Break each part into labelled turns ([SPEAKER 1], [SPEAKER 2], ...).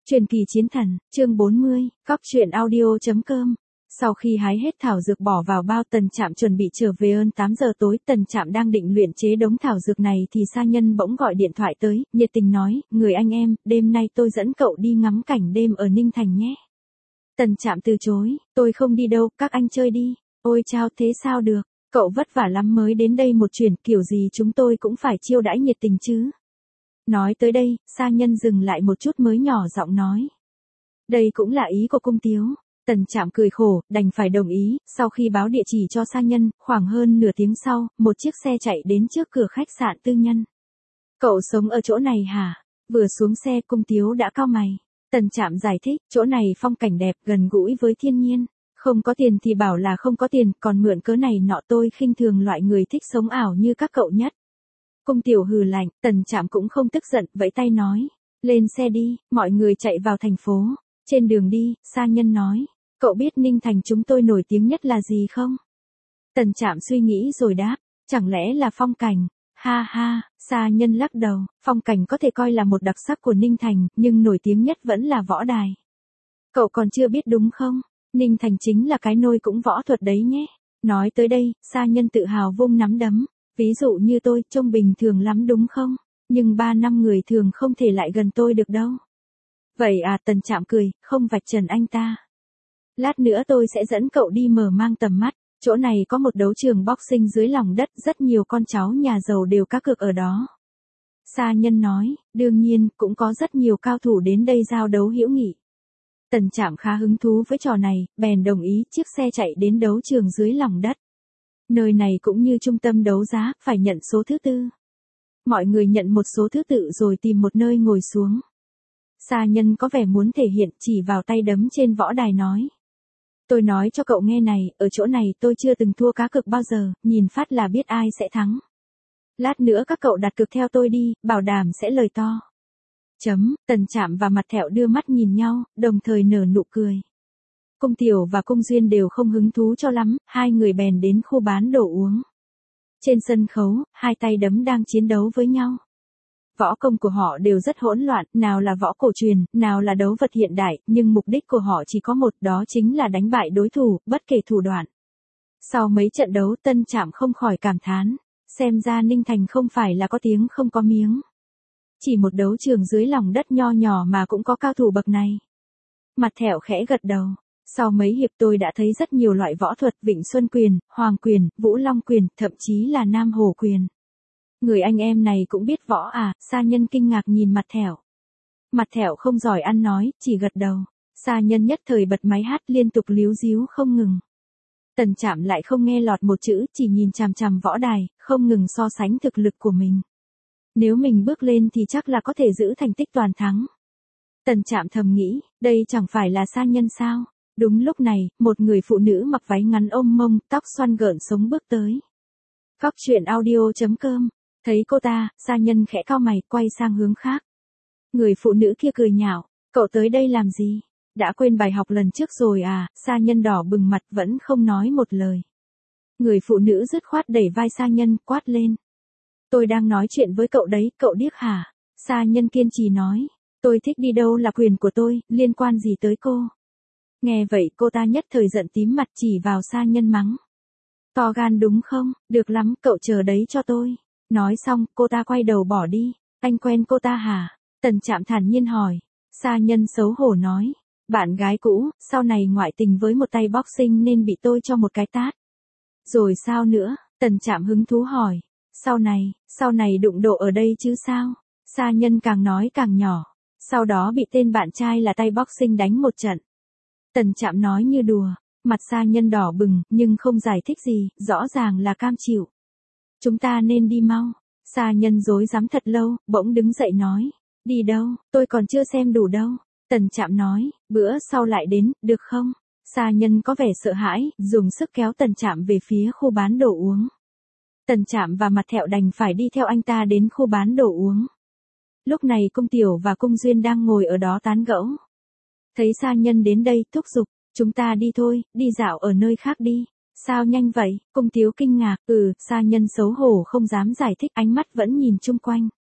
[SPEAKER 1] Truyền kỳ chiến thần, chương 40, Cóc truyện audio.com. Sau khi hái hết thảo dược bỏ vào bao, Tần Trạm chuẩn bị trở về. 8 giờ tối, Tần Trạm đang định luyện chế đống thảo dược này thì Sa Nhân bỗng gọi điện thoại tới, nhiệt tình nói, người anh em, đêm nay tôi dẫn cậu đi ngắm cảnh đêm ở Ninh Thành nhé. Tần Trạm từ chối, tôi không đi đâu, các anh chơi đi. Ôi chao, thế sao được, cậu vất vả lắm mới đến đây một chuyến, kiểu gì chúng tôi cũng phải chiêu đãi nhiệt tình chứ. Nói tới đây, Sa Nhân dừng lại một chút mới nhỏ giọng nói. Đây cũng là ý của cung tiếu. Tần Trạm cười khổ, đành phải đồng ý. Sau khi báo địa chỉ cho Sa Nhân, khoảng hơn nửa tiếng sau, một chiếc xe chạy đến trước cửa khách sạn tư nhân. Cậu sống ở chỗ này hả? Vừa xuống xe, cung tiếu đã cau mày. Tần Trạm giải thích, chỗ này phong cảnh đẹp, gần gũi với thiên nhiên. Không có tiền thì bảo là không có tiền, còn mượn cớ này nọ, tôi khinh thường loại người thích sống ảo như các cậu nhất. Cung tiểu hừ lạnh, Tần Trạm cũng không tức giận, vẫy tay nói. Lên xe đi, mọi người chạy vào thành phố. Trên đường đi, Sa Nhân nói. Cậu biết Ninh Thành chúng tôi nổi tiếng nhất là gì không? Tần Trạm suy nghĩ rồi đáp. Chẳng lẽ là phong cảnh? Ha ha, Sa Nhân lắc đầu. Phong cảnh có thể coi là một đặc sắc của Ninh Thành, nhưng nổi tiếng nhất vẫn là võ đài. Cậu còn chưa biết đúng không? Ninh Thành chính là cái nôi cũng võ thuật đấy nhé. Nói tới đây, Sa Nhân tự hào vung nắm đấm. Ví dụ như tôi, trông bình thường lắm đúng không? Nhưng 3 năm người thường không thể lại gần tôi được đâu. Vậy à, Tần Trạm cười, không vạch trần anh ta. Lát nữa tôi sẽ dẫn cậu đi mở mang tầm mắt. Chỗ này có một đấu trường boxing dưới lòng đất, rất nhiều con cháu nhà giàu đều cá cược ở đó. Sa Nhân nói, đương nhiên, cũng có rất nhiều cao thủ đến đây giao đấu hữu nghị. Tần Trạm khá hứng thú với trò này, bèn đồng ý chiếc xe chạy đến đấu trường dưới lòng đất. Nơi này cũng như trung tâm đấu giá, phải nhận số thứ tự. Mọi người nhận một số thứ tự rồi tìm một nơi ngồi xuống. Sa Nhân có vẻ muốn thể hiện, chỉ vào tay đấm trên võ đài nói. Tôi nói cho cậu nghe này, ở chỗ này tôi chưa từng thua cá cược bao giờ, nhìn phát là biết ai sẽ thắng. Lát nữa các cậu đặt cược theo tôi đi, bảo đảm sẽ lời to. Tần Trạm và Mặt Thẹo đưa mắt nhìn nhau, đồng thời nở nụ cười. Cung Tiểu và Cung Duyên đều không hứng thú cho lắm, hai người bèn đến khu bán đồ uống. Trên sân khấu, hai tay đấm đang chiến đấu với nhau. Võ công của họ đều rất hỗn loạn, nào là võ cổ truyền, nào là đấu vật hiện đại, nhưng mục đích của họ chỉ có một, đó chính là đánh bại đối thủ, bất kể thủ đoạn. Sau mấy trận đấu, Tân Trạm không khỏi cảm thán, xem ra Ninh Thành không phải là có tiếng không có miếng. Chỉ một đấu trường dưới lòng đất nho nhỏ mà cũng có cao thủ bậc này. Mặt Thẹo khẽ gật đầu. Sau mấy hiệp tôi đã thấy rất nhiều loại võ thuật, Vịnh Xuân Quyền, Hoàng Quyền, Vũ Long Quyền, thậm chí là Nam Hổ Quyền. Người anh em này cũng biết võ à? Sa Nhân kinh ngạc nhìn Mặt Thẹo. Mặt Thẹo không giỏi ăn nói, chỉ gật đầu. Sa Nhân nhất thời bật máy hát liên tục líu díu không ngừng. Tần Trạm lại không nghe lọt một chữ, chỉ nhìn chằm chằm võ đài, không ngừng so sánh thực lực của mình. Nếu mình bước lên thì chắc là có thể giữ thành tích toàn thắng. Tần Trạm thầm nghĩ, đây chẳng phải là Sa Nhân sao? Đúng lúc này, một người phụ nữ mặc váy ngắn ôm mông, tóc xoăn gợn sống bước tới. Cóc truyện audio.com. Thấy cô ta, Sa Nhân khẽ cau mày, quay sang hướng khác. Người phụ nữ kia cười nhạo, cậu tới đây làm gì? Đã quên bài học lần trước rồi à? Sa Nhân đỏ bừng mặt vẫn không nói một lời. Người phụ nữ dứt khoát đẩy vai Sa Nhân, quát lên. Tôi đang nói chuyện với cậu đấy, cậu điếc hả? Sa Nhân kiên trì nói. Tôi thích đi đâu là quyền của tôi, liên quan gì tới cô? Nghe vậy cô ta nhất thời giận tím mặt, chỉ vào Sa Nhân mắng. To gan đúng không? Được lắm, cậu chờ đấy cho tôi. Nói xong, cô ta quay đầu bỏ đi. Anh quen cô ta hả? Tần Trạm thản nhiên hỏi. Sa Nhân xấu hổ nói. Bạn gái cũ, sau này ngoại tình với một tay boxing nên bị tôi cho một cái tát. Rồi sao nữa? Tần Trạm hứng thú hỏi. Sau này đụng độ ở đây chứ sao? Sa Nhân càng nói càng nhỏ. Sau đó bị tên bạn trai là tay boxing đánh một trận. Tần Trạm nói như đùa. Mặt Sa Nhân đỏ bừng, nhưng không giải thích gì, rõ ràng là cam chịu. Chúng ta nên đi mau. Sa Nhân rối rắm thật lâu, bỗng đứng dậy nói. Đi đâu, tôi còn chưa xem đủ đâu. Tần Trạm nói, bữa sau lại đến, được không? Sa Nhân có vẻ sợ hãi, dùng sức kéo Tần Trạm về phía khu bán đồ uống. Tần Trạm và Mặt Thẹo đành phải đi theo anh ta đến khu bán đồ uống. Lúc này Cung Tiểu và Cung Duyên đang ngồi ở đó tán gẫu. Thấy Sa Nhân đến đây, thúc giục, chúng ta đi thôi, đi dạo ở nơi khác đi. Sao nhanh vậy? Cung Tiếu kinh ngạc, Sa Nhân xấu hổ không dám giải thích, ánh mắt vẫn nhìn chung quanh.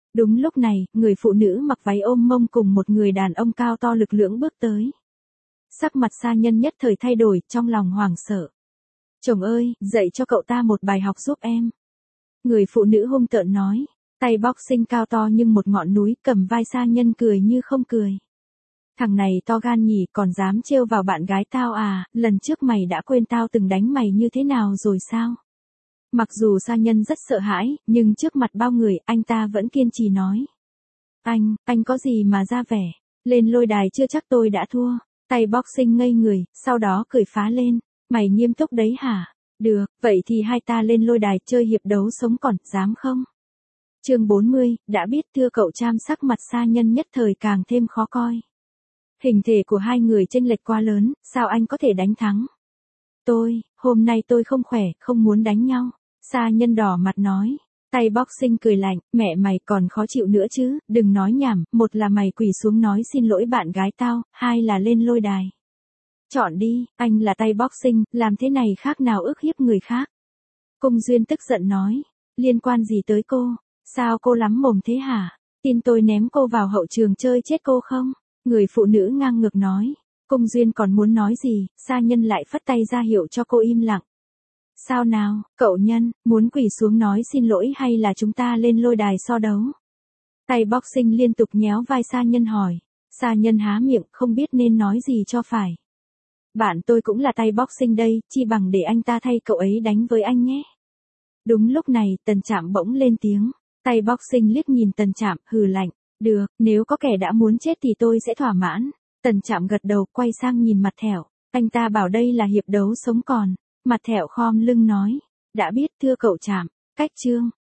[SPEAKER 1] Đúng lúc này, người phụ nữ mặc váy ôm mông cùng một người đàn ông cao to lực lưỡng bước tới. Sắc mặt Sa Nhân nhất thời thay đổi, trong lòng hoảng sợ. Chồng ơi, dạy cho cậu ta một bài học giúp em. Người phụ nữ hung tợn nói, tay boxing cao to nhưng một ngọn núi, cầm vai Sa Nhân cười như không cười. Thằng này to gan nhỉ, còn dám trêu vào bạn gái tao à, lần trước mày đã quên tao từng đánh mày như thế nào rồi sao? Mặc dù Sa Nhân rất sợ hãi, nhưng trước mặt bao người, anh ta vẫn kiên trì nói. Anh có gì mà ra vẻ, lên lôi đài chưa chắc tôi đã thua. Tay boxing ngây người, sau đó cười phá lên, mày nghiêm túc đấy hả? Được, vậy thì hai ta lên lôi đài chơi hiệp đấu sống còn, dám không? Chương 40, đã biết thưa cậu Tram, sắc mặt Sa Nhân nhất thời càng thêm khó coi. Hình thể của hai người chênh lệch quá lớn, sao anh có thể đánh thắng? Hôm nay tôi không khỏe, không muốn đánh nhau. Sa Nhân đỏ mặt nói. Tay boxing cười lạnh, mẹ mày còn khó chịu nữa chứ, đừng nói nhảm, một là mày quỳ xuống nói xin lỗi bạn gái tao, hai là lên lôi đài. Chọn đi, anh là tay boxing, làm thế này khác nào ức hiếp người khác. Cung Duyên tức giận nói, liên quan gì tới cô, sao cô lắm mồm thế hả, tin tôi ném cô vào hậu trường chơi chết cô không? Người phụ nữ ngang ngược nói. Cung Duyên còn muốn nói gì, Sa Nhân lại phất tay ra hiệu cho cô im lặng. Sao nào, cậu Nhân, muốn quỳ xuống nói xin lỗi hay là chúng ta lên lôi đài so đấu? Tay boxing liên tục nhéo vai Sa Nhân hỏi. Sa Nhân há miệng, không biết nên nói gì cho phải. Bạn tôi cũng là tay boxing đây, chi bằng để anh ta thay cậu ấy đánh với anh nhé. Đúng lúc này, Tần Trạm bỗng lên tiếng. Tay boxing liếc nhìn Tần Trạm, hừ lạnh. Được, nếu có kẻ đã muốn chết thì tôi sẽ thỏa mãn. Tần Trạm gật đầu, quay sang nhìn Mặt Thẻo. Anh ta bảo đây là hiệp đấu sống còn. Mặt Thẻo khom lưng nói. Đã biết thưa cậu Trạm. Cách chương.